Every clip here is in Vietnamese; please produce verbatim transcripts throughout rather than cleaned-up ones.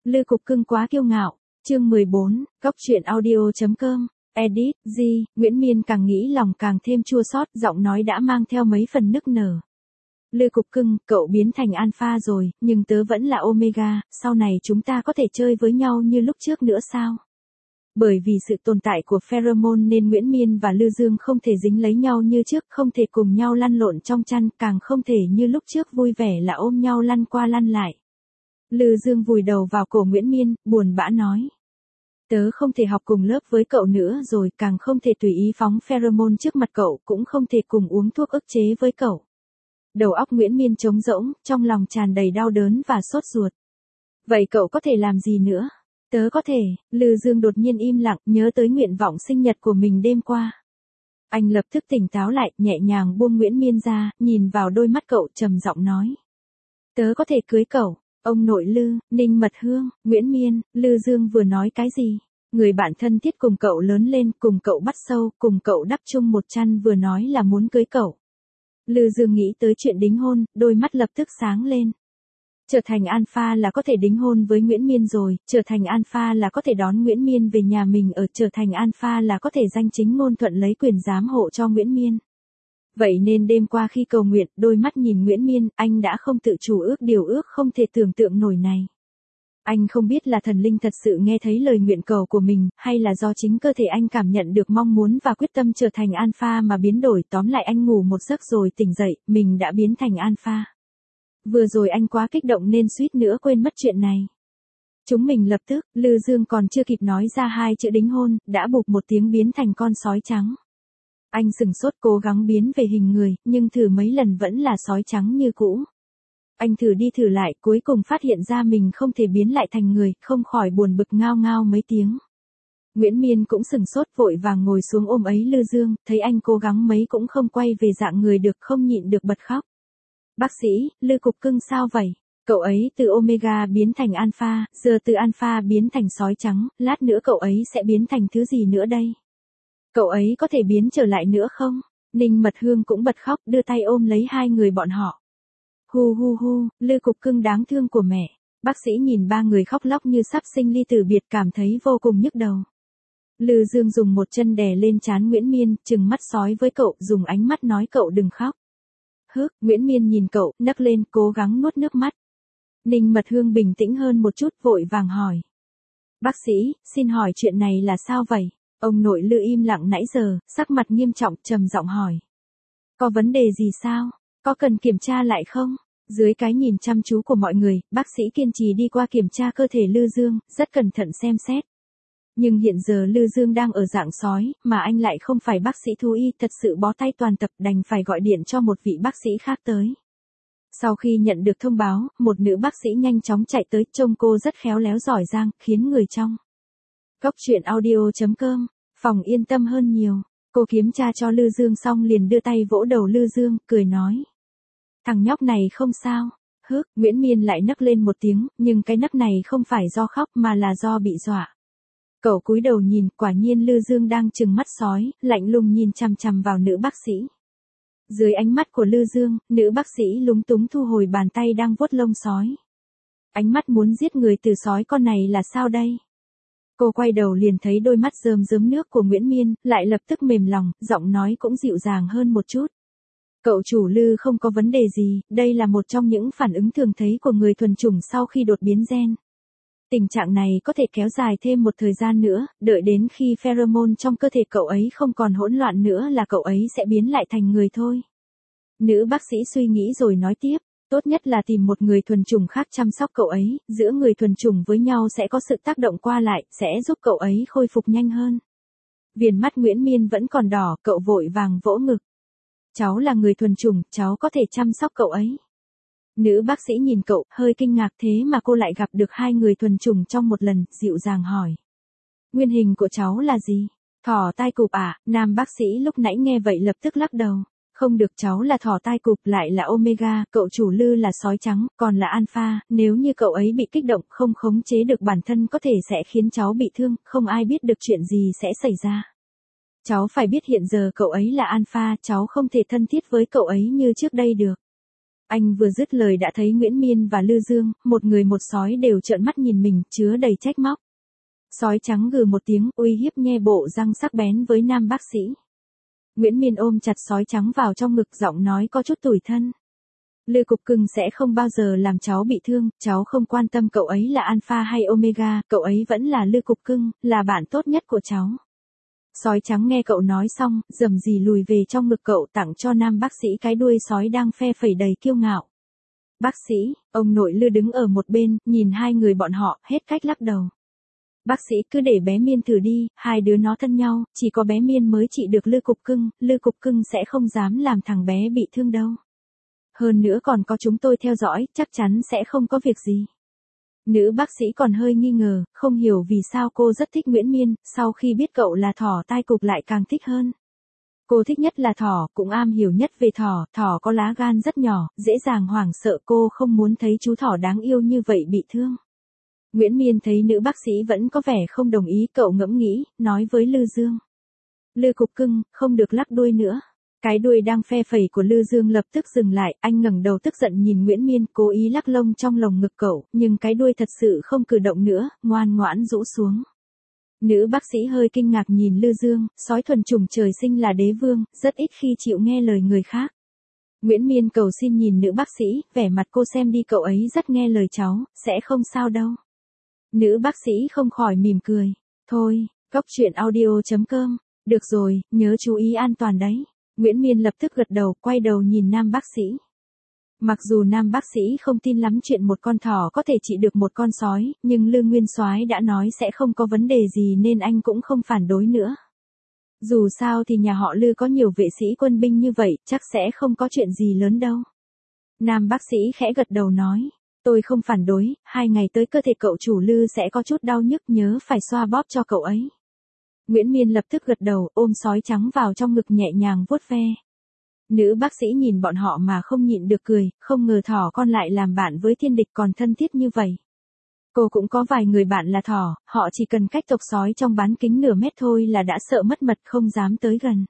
Lư Cục Cưng quá kiêu ngạo. Chương mười bốn, Góc truyện audio.com. Edit, G, Nguyễn Miên càng nghĩ lòng càng thêm chua xót, giọng nói đã mang theo mấy phần nức nở. Lư Cục Cưng, cậu biến thành alpha rồi, nhưng tớ vẫn là omega, sau này chúng ta có thể chơi với nhau như lúc trước nữa sao? Bởi vì sự tồn tại của pheromone nên Nguyễn Miên và Lư Dương không thể dính lấy nhau như trước, không thể cùng nhau lăn lộn trong chăn, càng không thể như lúc trước vui vẻ là ôm nhau lăn qua lăn lại. Lư Dương vùi đầu vào cổ Nguyễn Miên, buồn bã nói. Tớ không thể học cùng lớp với cậu nữa rồi, càng không thể tùy ý phóng pheromone trước mặt cậu, cũng không thể cùng uống thuốc ức chế với cậu. Đầu óc Nguyễn Miên trống rỗng, trong lòng tràn đầy đau đớn và sốt ruột. Vậy cậu có thể làm gì nữa? Tớ có thể, Lư Dương đột nhiên im lặng, nhớ tới nguyện vọng sinh nhật của mình đêm qua. Anh lập tức tỉnh táo lại, nhẹ nhàng buông Nguyễn Miên ra, nhìn vào đôi mắt cậu trầm giọng nói. Tớ có thể cưới cậu. Ông nội Lư, Ninh Mật Hương, Nguyễn Miên, Lư Dương vừa nói cái gì? Người bạn thân thiết cùng cậu lớn lên, cùng cậu bắt sâu, cùng cậu đắp chung một chăn vừa nói là muốn cưới cậu. Lư Dương nghĩ tới chuyện đính hôn, đôi mắt lập tức sáng lên. Trở thành alpha là có thể đính hôn với Nguyễn Miên rồi, trở thành alpha là có thể đón Nguyễn Miên về nhà mình ở, trở thành alpha là có thể danh chính ngôn thuận lấy quyền giám hộ cho Nguyễn Miên. Vậy nên đêm qua khi cầu nguyện, đôi mắt nhìn Nguyễn Miên, anh đã không tự chủ ước điều ước không thể tưởng tượng nổi này. Anh không biết là thần linh thật sự nghe thấy lời nguyện cầu của mình, hay là do chính cơ thể anh cảm nhận được mong muốn và quyết tâm trở thành alpha mà biến đổi. Tóm lại anh ngủ một giấc rồi tỉnh dậy, mình đã biến thành alpha. Vừa rồi anh quá kích động nên suýt nữa quên mất chuyện này. Chúng mình lập tức, Lư Dương còn chưa kịp nói ra hai chữ đính hôn, đã bụp một tiếng biến thành con sói trắng. Anh sừng sốt cố gắng biến về hình người, nhưng thử mấy lần vẫn là sói trắng như cũ. Anh thử đi thử lại, cuối cùng phát hiện ra mình không thể biến lại thành người, không khỏi buồn bực ngao ngao mấy tiếng. Nguyễn Miên cũng sừng sốt vội vàng ngồi xuống ôm ấy Lư Dương, thấy anh cố gắng mấy cũng không quay về dạng người được, không nhịn được bật khóc. Bác sĩ, Lư Cục Cưng sao vậy? Cậu ấy từ omega biến thành alpha, giờ từ alpha biến thành sói trắng, lát nữa cậu ấy sẽ biến thành thứ gì nữa đây? Cậu ấy có thể biến trở lại nữa không? Ninh Mật Hương cũng bật khóc, đưa tay ôm lấy hai người bọn họ. Hu hu hu, Lư Cục Cưng đáng thương của mẹ. Bác sĩ nhìn ba người khóc lóc như sắp sinh ly tử biệt cảm thấy vô cùng nhức đầu. Lư Dương dùng một chân đè lên trán Nguyễn Miên, trừng mắt sói với cậu, dùng ánh mắt nói cậu đừng khóc. Hức, Nguyễn Miên nhìn cậu, nấc lên, cố gắng nuốt nước mắt. Ninh Mật Hương bình tĩnh hơn một chút, vội vàng hỏi. Bác sĩ, xin hỏi chuyện này là sao vậy? Ông nội Lư im lặng nãy giờ, sắc mặt nghiêm trọng, trầm giọng hỏi. Có vấn đề gì sao? Có cần kiểm tra lại không? Dưới cái nhìn chăm chú của mọi người, bác sĩ kiên trì đi qua kiểm tra cơ thể Lư Dương, rất cẩn thận xem xét. Nhưng hiện giờ Lư Dương đang ở dạng sói, mà anh lại không phải bác sĩ thú y, thật sự bó tay toàn tập, đành phải gọi điện cho một vị bác sĩ khác tới. Sau khi nhận được thông báo, một nữ bác sĩ nhanh chóng chạy tới, trông cô rất khéo léo giỏi giang, khiến người trong Góc truyện audio.com, phòng yên tâm hơn nhiều. Cô kiểm tra cho Lư Dương xong liền đưa tay vỗ đầu Lư Dương, cười nói. Thằng nhóc này không sao. Hức, Nguyễn Miên lại nấc lên một tiếng, nhưng cái nấc này không phải do khóc mà là do bị dọa. Cậu cúi đầu nhìn, quả nhiên Lư Dương đang trừng mắt sói, lạnh lùng nhìn chằm chằm vào nữ bác sĩ. Dưới ánh mắt của Lư Dương, nữ bác sĩ lúng túng thu hồi bàn tay đang vuốt lông sói. Ánh mắt muốn giết người từ sói con này là sao đây? Cô quay đầu liền thấy đôi mắt rơm rớm nước của Nguyễn Miên, lại lập tức mềm lòng, giọng nói cũng dịu dàng hơn một chút. Cậu chủ Lư không có vấn đề gì, đây là một trong những phản ứng thường thấy của người thuần chủng sau khi đột biến gen. Tình trạng này có thể kéo dài thêm một thời gian nữa, đợi đến khi pheromone trong cơ thể cậu ấy không còn hỗn loạn nữa là cậu ấy sẽ biến lại thành người thôi. Nữ bác sĩ suy nghĩ rồi nói tiếp, tốt nhất là tìm một người thuần chủng khác chăm sóc cậu ấy, giữa người thuần chủng với nhau sẽ có sự tác động qua lại, sẽ giúp cậu ấy khôi phục nhanh hơn. Viền mắt Nguyễn Miên vẫn còn đỏ, cậu vội vàng vỗ ngực. Cháu là người thuần chủng, cháu có thể chăm sóc cậu ấy. Nữ bác sĩ nhìn cậu, hơi kinh ngạc thế mà cô lại gặp được hai người thuần chủng trong một lần, dịu dàng hỏi. Nguyên hình của cháu là gì? Thỏ tai cụp à? Nam bác sĩ lúc nãy nghe vậy lập tức lắc đầu. Không được, cháu là thỏ tai cụp, lại là omega, cậu chủ Lư là sói trắng, còn là alpha, nếu như cậu ấy bị kích động, không khống chế được bản thân có thể sẽ khiến cháu bị thương, không ai biết được chuyện gì sẽ xảy ra. Cháu phải biết hiện giờ cậu ấy là alpha, cháu không thể thân thiết với cậu ấy như trước đây được. Anh vừa dứt lời đã thấy Nguyễn Miên và Lư Dương, một người một sói đều trợn mắt nhìn mình, chứa đầy trách móc. Sói trắng gừ một tiếng, uy hiếp nhe bộ răng sắc bén với nam bác sĩ. Nguyễn Miên ôm chặt sói trắng vào trong ngực, giọng nói có chút tủi thân. Lư Cục Cưng sẽ không bao giờ làm cháu bị thương, cháu không quan tâm cậu ấy là alpha hay omega, cậu ấy vẫn là Lư Cục Cưng, là bạn tốt nhất của cháu. Sói trắng nghe cậu nói xong, rầm rì lùi về trong ngực cậu, tặng cho nam bác sĩ cái đuôi sói đang phe phẩy đầy kiêu ngạo. Bác sĩ, ông nội Lư đứng ở một bên, nhìn hai người bọn họ, hết cách lắc đầu. Bác sĩ cứ để bé Miên thử đi, hai đứa nó thân nhau, chỉ có bé Miên mới trị được Lư Cục Cưng, Lư Cục Cưng sẽ không dám làm thằng bé bị thương đâu. Hơn nữa còn có chúng tôi theo dõi, chắc chắn sẽ không có việc gì. Nữ bác sĩ còn hơi nghi ngờ, không hiểu vì sao cô rất thích Nguyễn Miên, sau khi biết cậu là thỏ tai cụp lại càng thích hơn. Cô thích nhất là thỏ, cũng am hiểu nhất về thỏ, thỏ có lá gan rất nhỏ, dễ dàng hoảng sợ, cô không muốn thấy chú thỏ đáng yêu như vậy bị thương. Nguyễn Miên thấy nữ bác sĩ vẫn có vẻ không đồng ý, cậu ngẫm nghĩ, nói với Lư Dương. Lư Cục Cưng, không được lắc đuôi nữa. Cái đuôi đang phe phẩy của Lư Dương lập tức dừng lại, anh ngẩng đầu tức giận nhìn Nguyễn Miên, cố ý lắc lông trong lồng ngực cậu, nhưng cái đuôi thật sự không cử động nữa, ngoan ngoãn rũ xuống. Nữ bác sĩ hơi kinh ngạc nhìn Lư Dương, sói thuần chủng trời sinh là đế vương, rất ít khi chịu nghe lời người khác. Nguyễn Miên cầu xin nhìn nữ bác sĩ, vẻ mặt cô xem đi, cậu ấy rất nghe lời cháu, sẽ không sao đâu. Nữ bác sĩ không khỏi mỉm cười. Thôi, Cóc Truyện Audio chấm com. Được rồi, nhớ chú ý an toàn đấy. Nguyễn Miên lập tức gật đầu, quay đầu nhìn nam bác sĩ. Mặc dù nam bác sĩ không tin lắm chuyện một con thỏ có thể trị được một con sói, nhưng Lư Nguyên Soái đã nói sẽ không có vấn đề gì nên anh cũng không phản đối nữa. Dù sao thì nhà họ Lư có nhiều vệ sĩ quân binh như vậy, chắc sẽ không có chuyện gì lớn đâu. Nam bác sĩ khẽ gật đầu nói. Tôi không phản đối, hai ngày tới cơ thể cậu chủ Lư sẽ có chút đau nhức, nhớ phải xoa bóp cho cậu ấy. Nguyễn Miên lập tức gật đầu, ôm sói trắng vào trong ngực nhẹ nhàng vuốt ve. Nữ bác sĩ nhìn bọn họ mà không nhịn được cười, không ngờ thỏ con lại làm bạn với thiên địch còn thân thiết như vậy. Cô cũng có vài người bạn là thỏ, họ chỉ cần cách tộc sói trong bán kính nửa mét thôi là đã sợ mất mật không dám tới gần.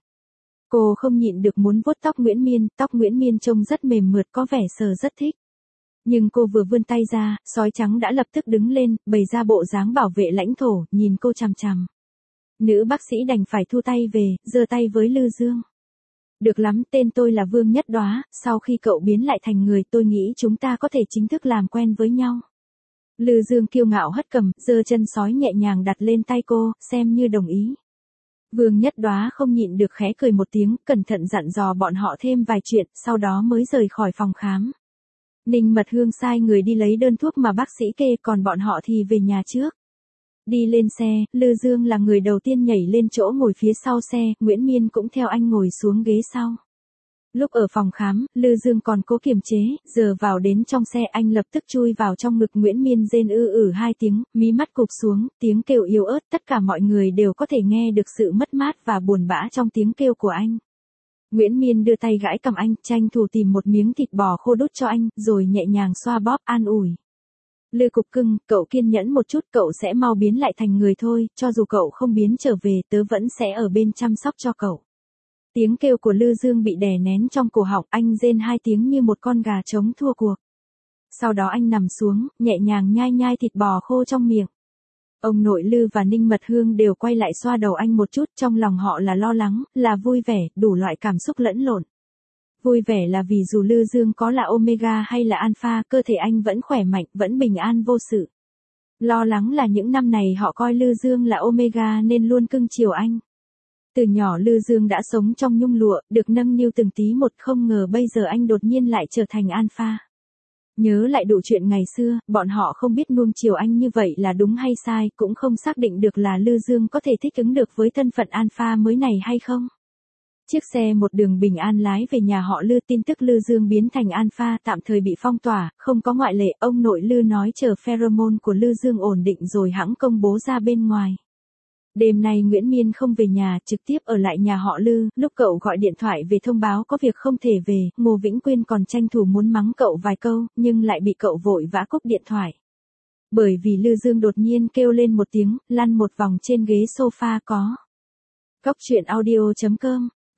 Cô không nhịn được muốn vuốt tóc Nguyễn Miên, tóc Nguyễn Miên trông rất mềm mượt, có vẻ sờ rất thích. Nhưng cô vừa vươn tay ra, sói trắng đã lập tức đứng lên, bày ra bộ dáng bảo vệ lãnh thổ, nhìn cô chằm chằm. Nữ bác sĩ đành phải thu tay về, giơ tay với Lư Dương. Được lắm, tên tôi là Vương Nhất Đóa, sau khi cậu biến lại thành người tôi nghĩ chúng ta có thể chính thức làm quen với nhau. Lư Dương kiêu ngạo hất cầm, giơ chân sói nhẹ nhàng đặt lên tay cô, xem như đồng ý. Vương Nhất Đóa không nhịn được khẽ cười một tiếng, cẩn thận dặn dò bọn họ thêm vài chuyện, sau đó mới rời khỏi phòng khám. Ninh Mật Hương sai người đi lấy đơn thuốc mà bác sĩ kê, còn bọn họ thì về nhà trước. Đi lên xe, Lư Dương là người đầu tiên nhảy lên chỗ ngồi phía sau xe, Nguyễn Miên cũng theo anh ngồi xuống ghế sau. Lúc ở phòng khám, Lư Dương còn cố kiềm chế, giờ vào đến trong xe anh lập tức chui vào trong ngực Nguyễn Miên rên ư ử hai tiếng, mí mắt cụp xuống, tiếng kêu yếu ớt, tất cả mọi người đều có thể nghe được sự mất mát và buồn bã trong tiếng kêu của anh. Nguyễn Miên đưa tay gãi cầm anh, tranh thủ tìm một miếng thịt bò khô đút cho anh, rồi nhẹ nhàng xoa bóp an ủi. Lư Cục Cưng, cậu kiên nhẫn một chút, cậu sẽ mau biến lại thành người thôi, cho dù cậu không biến trở về, tớ vẫn sẽ ở bên chăm sóc cho cậu. Tiếng kêu của Lư Dương bị đè nén trong cổ họng, anh rên hai tiếng như một con gà trống thua cuộc. Sau đó anh nằm xuống, nhẹ nhàng nhai nhai thịt bò khô trong miệng. Ông nội Lư và Ninh Mật Hương đều quay lại xoa đầu anh một chút, trong lòng họ là lo lắng, là vui vẻ, đủ loại cảm xúc lẫn lộn. Vui vẻ là vì dù Lư Dương có là omega hay là alpha, cơ thể anh vẫn khỏe mạnh, vẫn bình an vô sự. Lo lắng là những năm này họ coi Lư Dương là omega nên luôn cưng chiều anh. Từ nhỏ Lư Dương đã sống trong nhung lụa, được nâng niu từng tí một, không ngờ bây giờ anh đột nhiên lại trở thành alpha. Nhớ lại đủ chuyện ngày xưa, bọn họ không biết nuông chiều anh như vậy là đúng hay sai, cũng không xác định được là Lư Dương có thể thích ứng được với thân phận alpha mới này hay không. Chiếc xe một đường bình an lái về nhà họ Lư, tin tức Lư Dương biến thành alpha tạm thời bị phong tỏa, không có ngoại lệ, ông nội Lư nói chờ pheromone của Lư Dương ổn định rồi hẵng công bố ra bên ngoài. Đêm nay Nguyễn Miên không về nhà, trực tiếp ở lại nhà họ Lư, lúc cậu gọi điện thoại về thông báo có việc không thể về, Ngô Vĩnh Quyên còn tranh thủ muốn mắng cậu vài câu, nhưng lại bị cậu vội vã cúp điện thoại. Bởi vì Lư Dương đột nhiên kêu lên một tiếng, lăn một vòng trên ghế sofa có. Cóc Truyện Audio chấm com